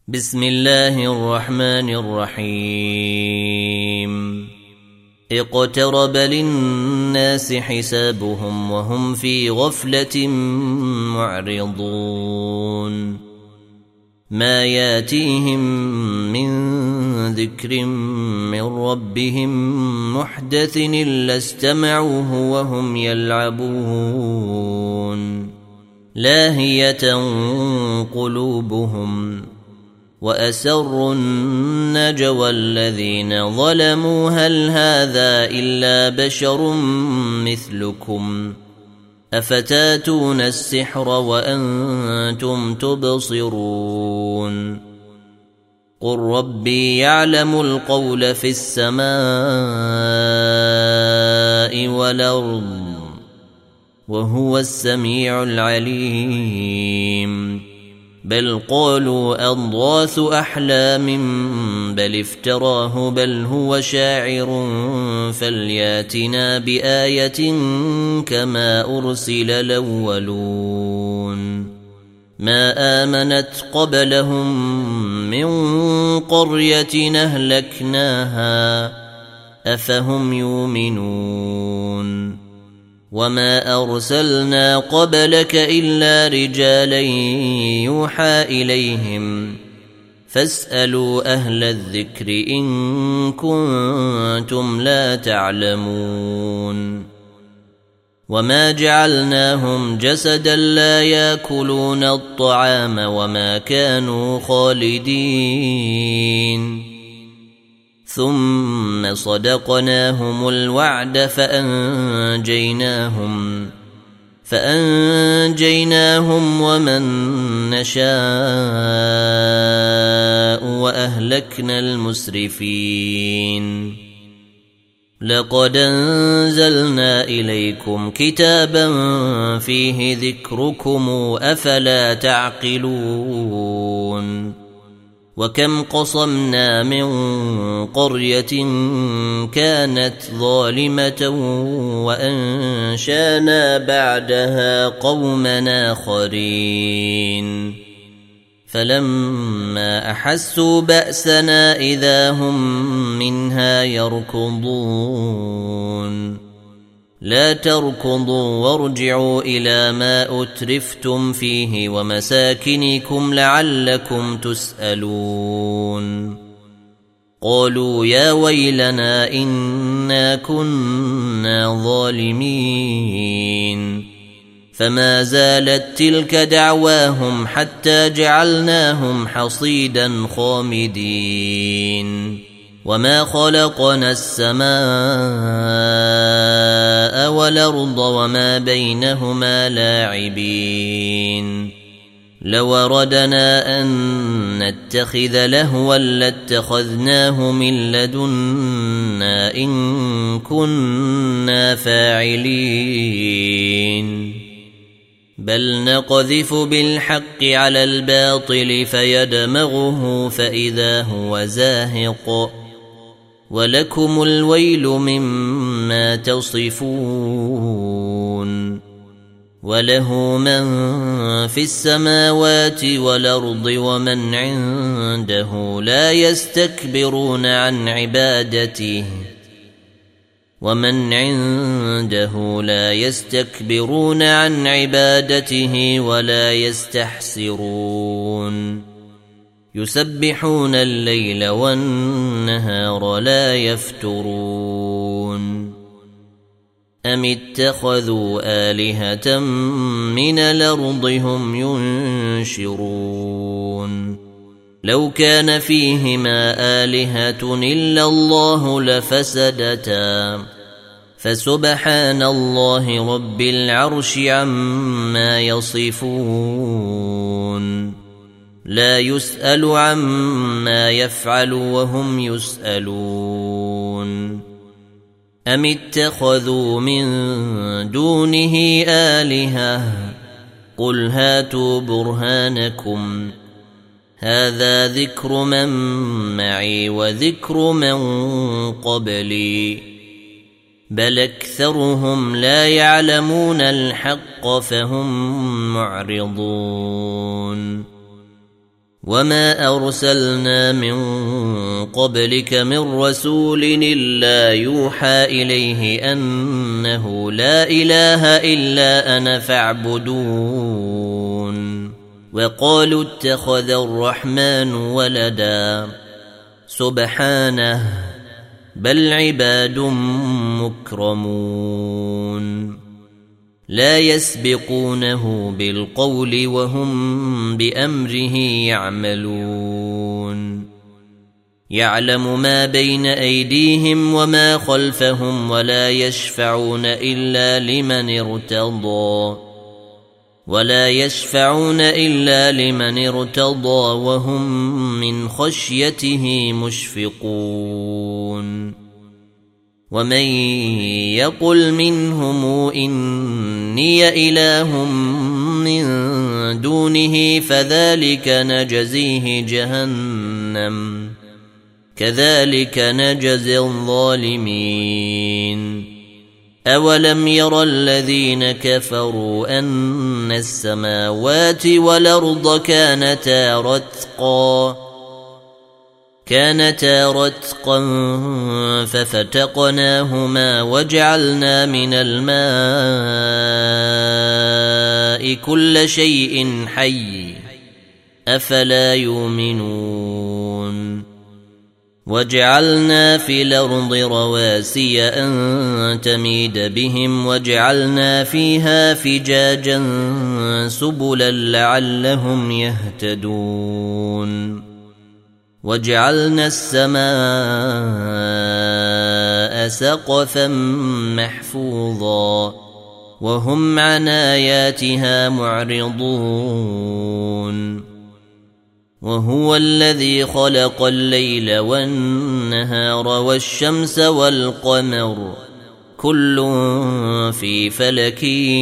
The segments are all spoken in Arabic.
بسم الله الرحمن الرحيم اقترب للناس حسابهم وهم في غفلة معرضون ما ياتيهم من ذكر من ربهم محدث إلا استمعوه وهم يلعبون لاهية قلوبهم وأسروا النجوى الذين ظلموا هل هذا إلا بشر مثلكم أفتاتون السحر وأنتم تبصرون قل ربي يعلم القول في السماء والأرض وهو السميع العليم بل قالوا أضغاث أحلام بل افتراه بل هو شاعر فلياتنا بآية كما أرسل الأولون ما آمنت قبلهم من قرية أهلكناها أفهم يؤمنون وما أرسلنا قبلك إلا رجالا يوحى إليهم فاسألوا أهل الذكر إن كنتم لا تعلمون وما جعلناهم جسدا لا يأكلون الطعام وما كانوا خالدين ثم صدقناهم الوعد فأنجيناهم ومن نشاء وأهلكنا المسرفين لقد أنزلنا إليكم كتابا فيه ذكركم أفلا تعقلون وكم قصمنا من قرية كانت ظالمة وأنشانا بعدها قوما آخرين فلما أحسوا بأسنا إذا هم منها يركضون لا تركضوا وارجعوا إلى ما أترفتم فيه ومساكنكم لعلكم تسألون قالوا يا ويلنا إنا كنا ظالمين فما زالت تلك دعواهم حتى جعلناهم حصيدا خامدين وما خلقنا السماء والأرض وما بينهما لاعبين لو أردنا أن نتخذ لهوا لاتخذناه من لدنا إن كنا فاعلين بل نقذف بالحق على الباطل فيدمغه فإذا هو زاهق ولكم الويل مما تصفون وله من في السماوات والأرض ومن عنده لا يستكبرون عن عبادته ولا يستحسرون يسبحون الليل والنهار لا يفترون أم اتخذوا آلهة من الأرض هم ينشرون لو كان فيهما آلهة إلا الله لفسدتا فسبحان الله رب العرش عما يصفون لا يسأل عما يفعل وهم يسألون أم اتخذوا من دونه آلهة قل هاتوا برهانكم هذا ذكر من معي وذكر من قبلي بل أكثرهم لا يعلمون الحق فهم معرضون وما أرسلنا من قبلك من رسول إلا يوحى إليه أنه لا إله إلا أنا فاعبدون وقالوا اتخذ الرحمن ولدا سبحانه بل عباد مكرمون لا يسبقونه بالقول وهم بأمره يعملون يعلم ما بين أيديهم وما خلفهم ولا يشفعون إلا لمن ارتضى وهم من خشيته مشفقون ومن يقل منهم إني إله من دونه فذلك نجزيه جهنم كذلك نجزي الظالمين أولم ير الذين كفروا أن السماوات والأرض كانتا رتقا ففتقناهما وجعلنا من الماء كل شيء حي أفلا يؤمنون وجعلنا في الأرض رواسي أن تميد بهم وجعلنا فيها فجاجا سبلا لعلهم يهتدون وجعلنا السماء سقفا محفوظا وهم عن آياتها معرضون وهو الذي خلق الليل والنهار والشمس والقمر كل في فلك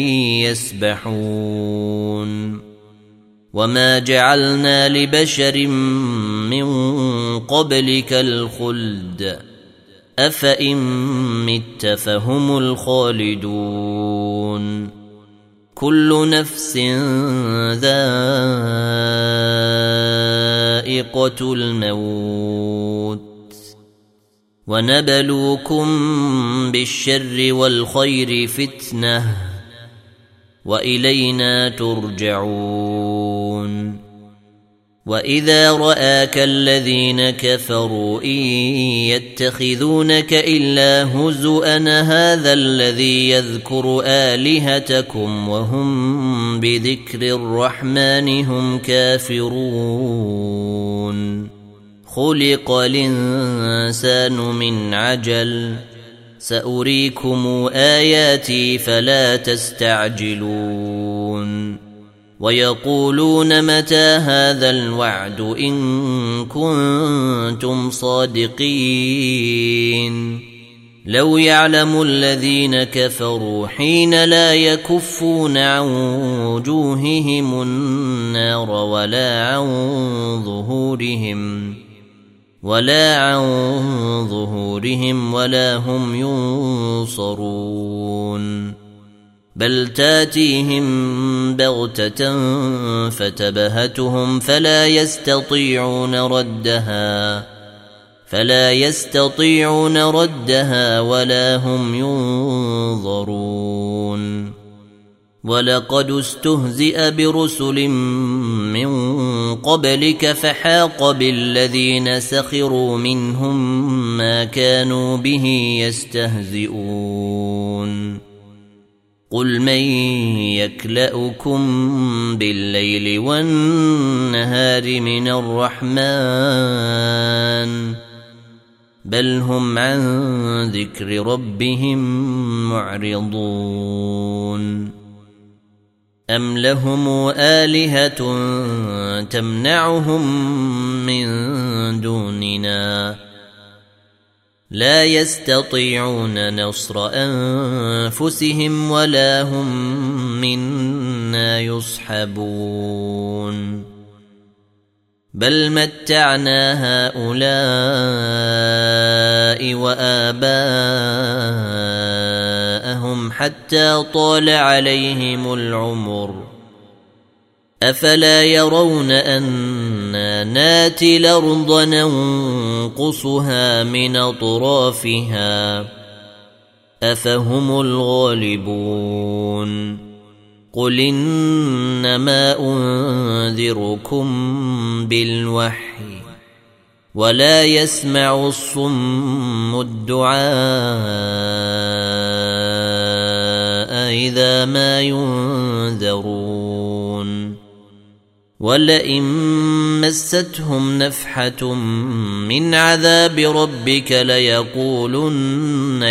يسبحون وما جعلنا لبشر من قبلك الخلد أفإن مت فهم الخالدون كل نفس ذائقة الموت ونبلوكم بالشر والخير فتنة وإلينا ترجعون وإذا رآك الذين كفروا إن يتخذونك إلا هزؤا هذا الذي يذكر آلهتكم وهم بذكر الرحمن هم كافرون خلق الإنسان من عجل سأريكم آياتي فلا تستعجلون ويقولون متى هذا الوعد إن كنتم صادقين لو يعلم الذين كفروا حين لا يكفون عن وجوههم النار ولا عن ظهورهم ولا هم ينصرون بل تاتيهم بغتة فتبهتهم فلا يستطيعون ردها ولا هم ينظرون ولقد استهزئ برسل من قبلك فحاق بالذين سخروا منهم ما كانوا به يستهزئون قل من يكلؤكم بالليل والنهار من الرحمن بل هم عن ذكر ربهم معرضون أم لهم آلهة تمنعهم من دوننا لا يستطيعون نصر أنفسهم ولا هم منا يصحبون بل متعنا هؤلاء وآباءهم حتى طال عليهم العمر أفلا يرون أنا ناتي الأرض ننقصها من أطرافها أفهم الغالبون قل إنما أنذركم بالوحي ولا يسمع الصم الدعاء إذا ما ينذرون ولئن مستهم نفحة من عذاب ربك ليقولن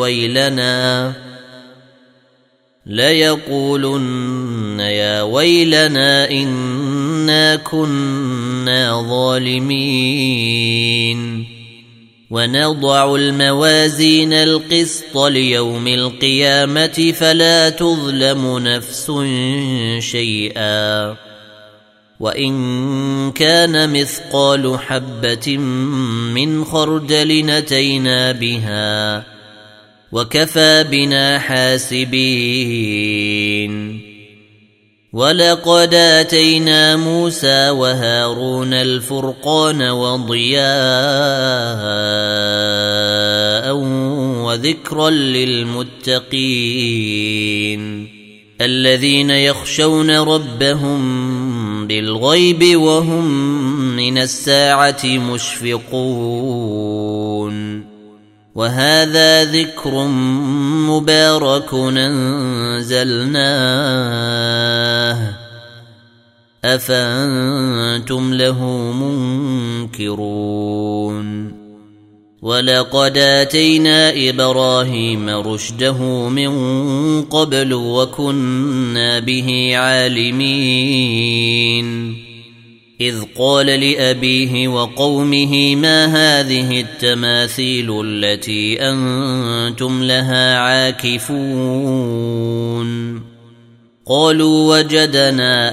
يا ويلنا إنا كنا ظالمين ونضع الموازين القسط ليوم القيامة فلا تظلم نفس شيئا وإن كان مثقال حبة من خردل أتينا بها وكفى بنا حاسبين ولقد آتينا موسى وهارون الفرقان وضياء وذكرا للمتقين الذين يخشون ربهم بالغيب وهم من الساعة مشفقون وهذا ذكر مبارك أنزلناه أفأنتم له منكرون ولقد آتينا إبراهيم رشده من قبل وكنا به عالمين إذ قال لأبيه وقومه ما هذه التماثيل التي أنتم لها عاكفون قالوا وجدنا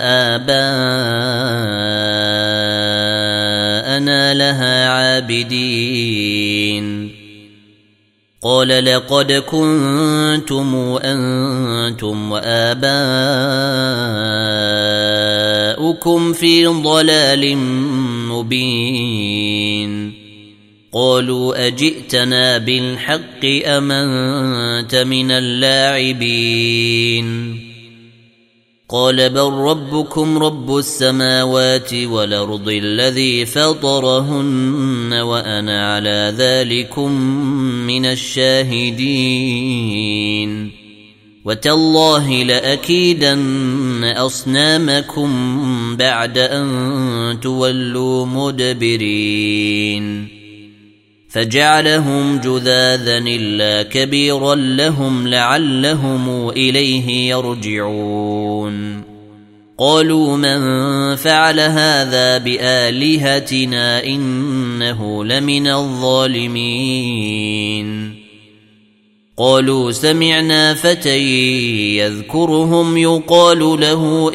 آباءنا لها عابدين قال لقد كنتم أنتم وآباؤكم في ضلال مبين قالوا أجئتنا بالحق أم أنت من اللاعبين قال بل ربكم رب السماوات والأرض الذي فطرهن وأنا على ذلكم من الشاهدين وتالله لأكيدن أصنامكم بعد أن تولوا مدبرين فجعلهم جذاذا إلا كبيرا لهم لعلهم إليه يرجعون قالوا من فعل هذا بآلهتنا إنه لمن الظالمين قالوا سمعنا فتى يذكرهم يقال له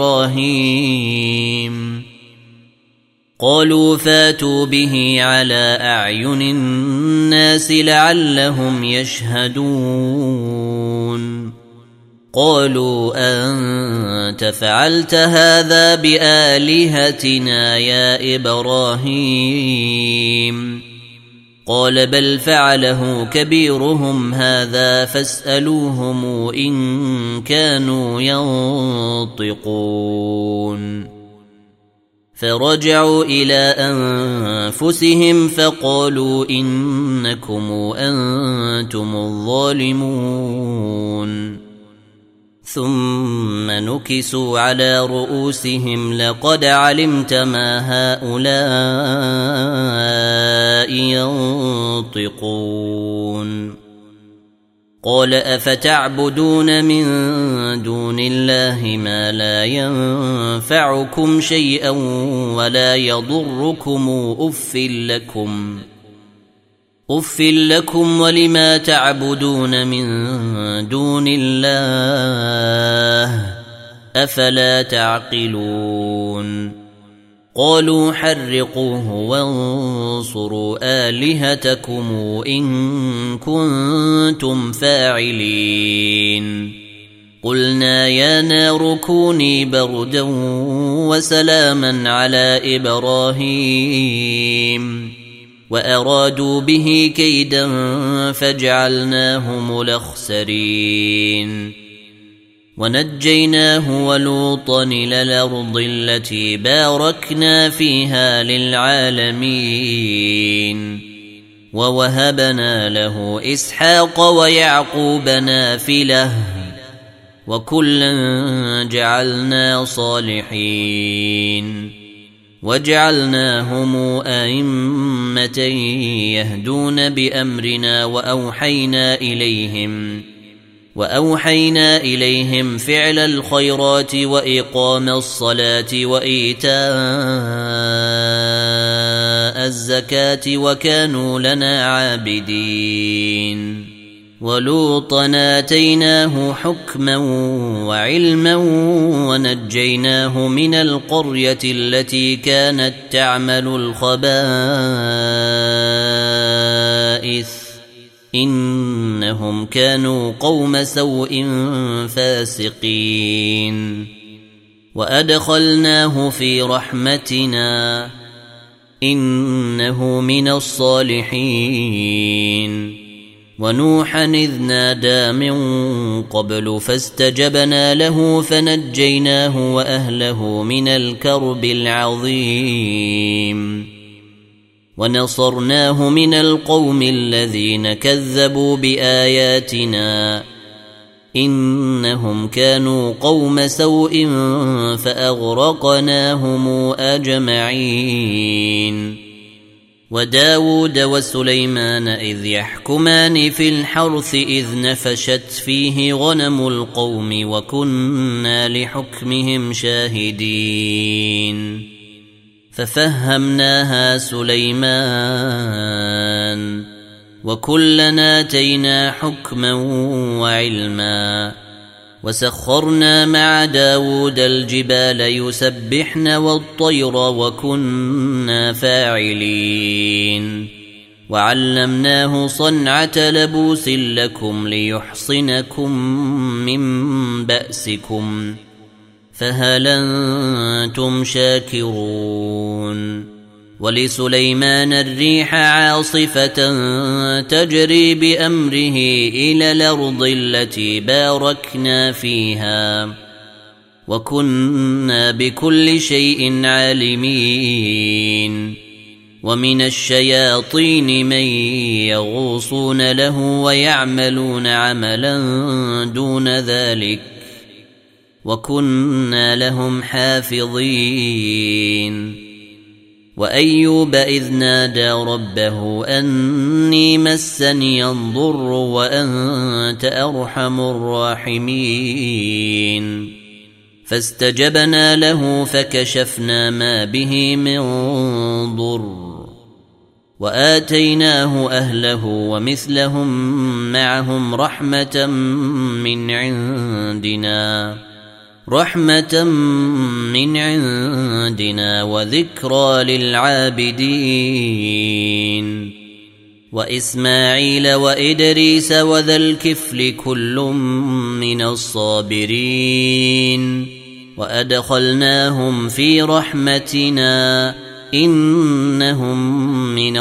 إبراهيم قالوا فاتوا به على أعين الناس لعلهم يشهدون قالوا أنت فعلت هذا بآلهتنا يا إبراهيم قال بل فعله كبيرهم هذا فاسألوهم إن كانوا ينطقون فرجعوا إلى أنفسهم فقالوا إنكم أنتم الظالمون ثم نكسوا على رؤوسهم لقد علمت ما هؤلاء ينطقون قال أفتعبدون من دون الله ما لا ينفعكم شيئا ولا يضركم أف لكم ولما تعبدون من دون الله أفلا تعقلون قالوا حرقوه وانصروا آلهتكم إن كنتم فاعلين قلنا يا نار كوني بردا وسلاما على إبراهيم وأرادوا به كيدا فجعلناهم الأخسرين ونجيناه ولوطا إلى الأرض التي باركنا فيها للعالمين ووهبنا له إسحاق ويعقوب نافلة وكلا جعلنا صالحين وجعلناهم أئمة يهدون بأمرنا وأوحينا إليهم فعل الخيرات وإقام الصلاة وإيتاء الزكاة وكانوا لنا عابدين ولوطا آتيناه حكما وعلما ونجيناه من القرية التي كانت تعمل الخبائث إنهم كانوا قوم سوء فاسقين وأدخلناه في رحمتنا إنه من الصالحين ونوحا إذ نادى من قبل فاستجبنا له فنجيناه وأهله من الكرب العظيم ونصرناه من القوم الذين كذبوا بآياتنا إنهم كانوا قوم سوء فأغرقناهم أجمعين وداود وسليمان إذ يحكمان في الحرث إذ نفشت فيه غنم القوم وكنا لحكمهم شاهدين ففهمناها سليمان وكلنا آتينا حكما وعلما وسخرنا مع داود الجبال يسبحن والطير وكنا فاعلين وعلمناه صنعة لبوس لكم ليحصنكم من بأسكم فهل أنتم شاكرون ولسليمان الريح عاصفة تجري بأمره إلى الأرض التي باركنا فيها وكنا بكل شيء عالمين ومن الشياطين من يغوصون له ويعملون عملا دون ذلك وكنا لهم حافظين وأيوب إذ نادى ربه أني مسني الضر وأنت أرحم الراحمين فاستجبنا له فكشفنا ما به من ضر وآتيناه أهله ومثلهم معهم رحمة من عندنا وذكرى للعابدين وإسماعيل وإدريس وذا الكفل كل من الصابرين وأدخلناهم في رحمتنا إنهم من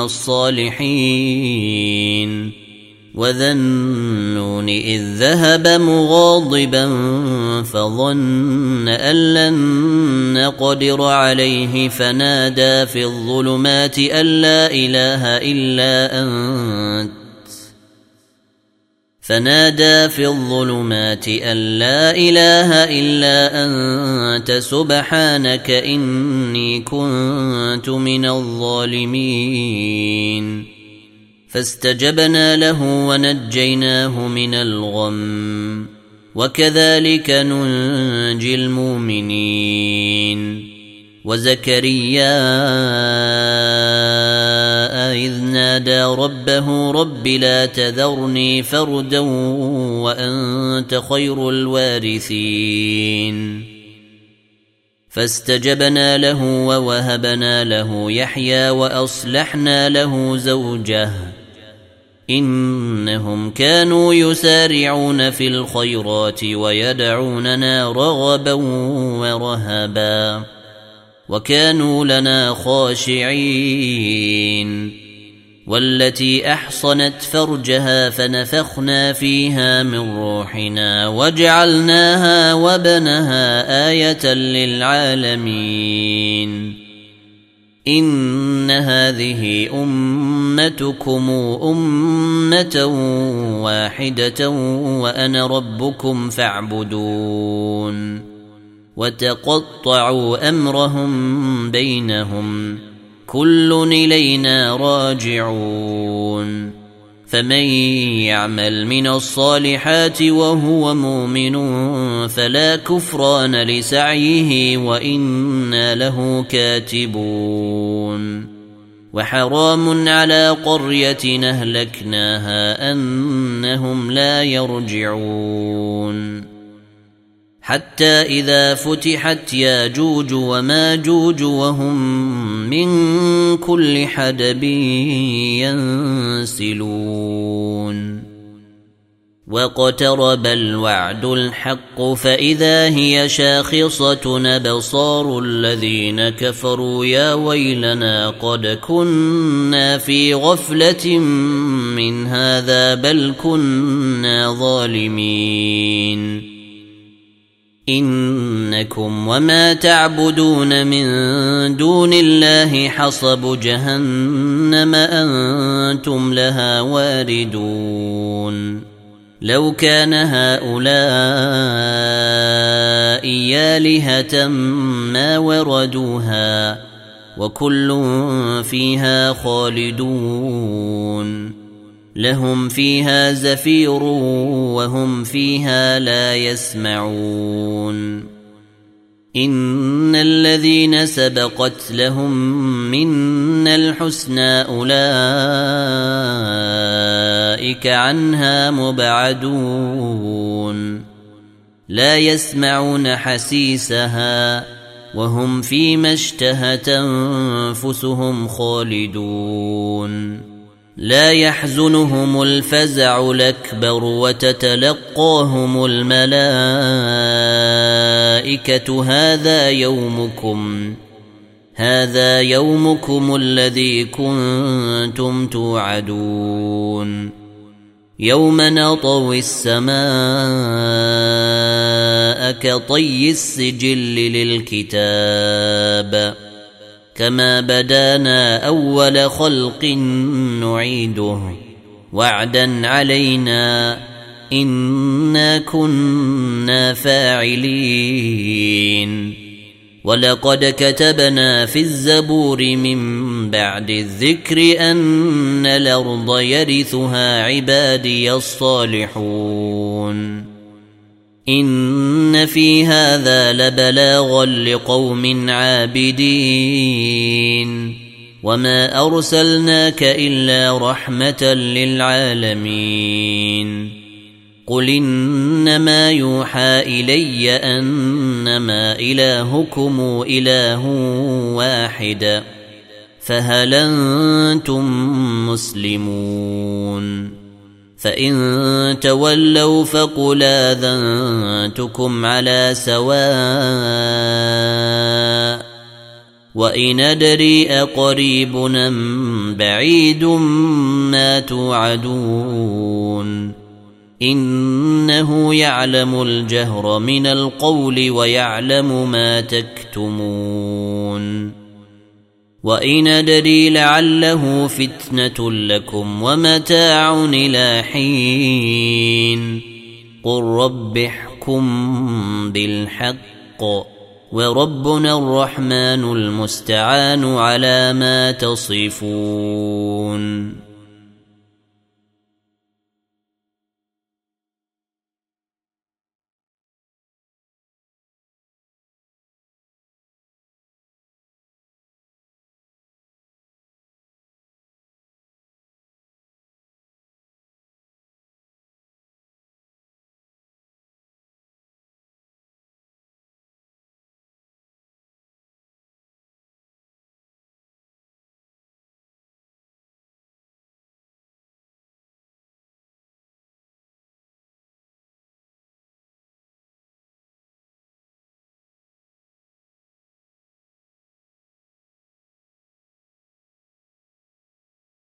الصالحين وذا النون إذ ذهب مغاضبا فظن أن لن نقدر عليه فنادى في الظلمات أن لا إله إلا أنت سبحانك إني كنت من الظالمين فاستجبنا له ونجيناه من الغم وكذلك ننجي المؤمنين وزكريا إذ نادى ربه رب لا تذرني فردا وأنت خير الوارثين فاستجبنا له ووهبنا له يحيى وأصلحنا له زوجه إنهم كانوا يسارعون في الخيرات ويدعوننا رغبا ورهبا وكانوا لنا خاشعين والتي أحصنت فرجها فنفخنا فيها من روحنا وجعلناها وابنها آية للعالمين إن هذه أمتكم أمة واحدة وأنا ربكم فاعبدون وتقطعوا أمرهم بينهم كل إلينا راجعون فمن يعمل من الصالحات وهو مؤمن فلا كفران لسعيه وإنا له كاتبون وحرام على قرية أهلكناها أنهم لا يرجعون حتى إذا فتحت ياجوج وماجوج وهم من كل حدب ينسلون واقترب الوعد الحق فإذا هي شاخصة أبصار الذين كفروا يا ويلنا قد كنا في غفلة من هذا بل كنا ظالمين إنكم وما تعبدون من دون الله حصب جهنم أنتم لها واردون لو كان هؤلاء آلهة ما وردوها وكل فيها خالدون لهم فيها زفير وهم فيها لا يسمعون إن الذين سبقت لهم منا الحسنى أولئك عنها مبعدون لا يسمعون حسيسها وهم فيما اشتهت أنفسهم خالدون لا يحزنهم الفزع الأكبر وتتلقاهم الملائكة هذا يومكم الذي كنتم توعدون يوم نطوي السماء كطي السجل للكتاب كما بدانا أول خلق نعيده وعدا علينا إنا كنا فاعلين ولقد كتبنا في الزبور من بعد الذكر أن الأرض يرثها عبادي الصالحون إن في هذا لبلاغا لقوم عابدين وما أرسلناك إلا رحمة للعالمين قل إنما يوحى إلي أنما إلهكم إله واحد فهل أنتم مسلمون فإن تولوا فقل آذنتكم على سواء وإن أدري أقريب أم بعيد ما توعدون إنه يعلم الجهر من القول ويعلم ما تكتمون وإن أدري لعله فتنة لكم ومتاع إلى حين قل رب احكم بالحق وربنا الرحمن المستعان على ما تصفون.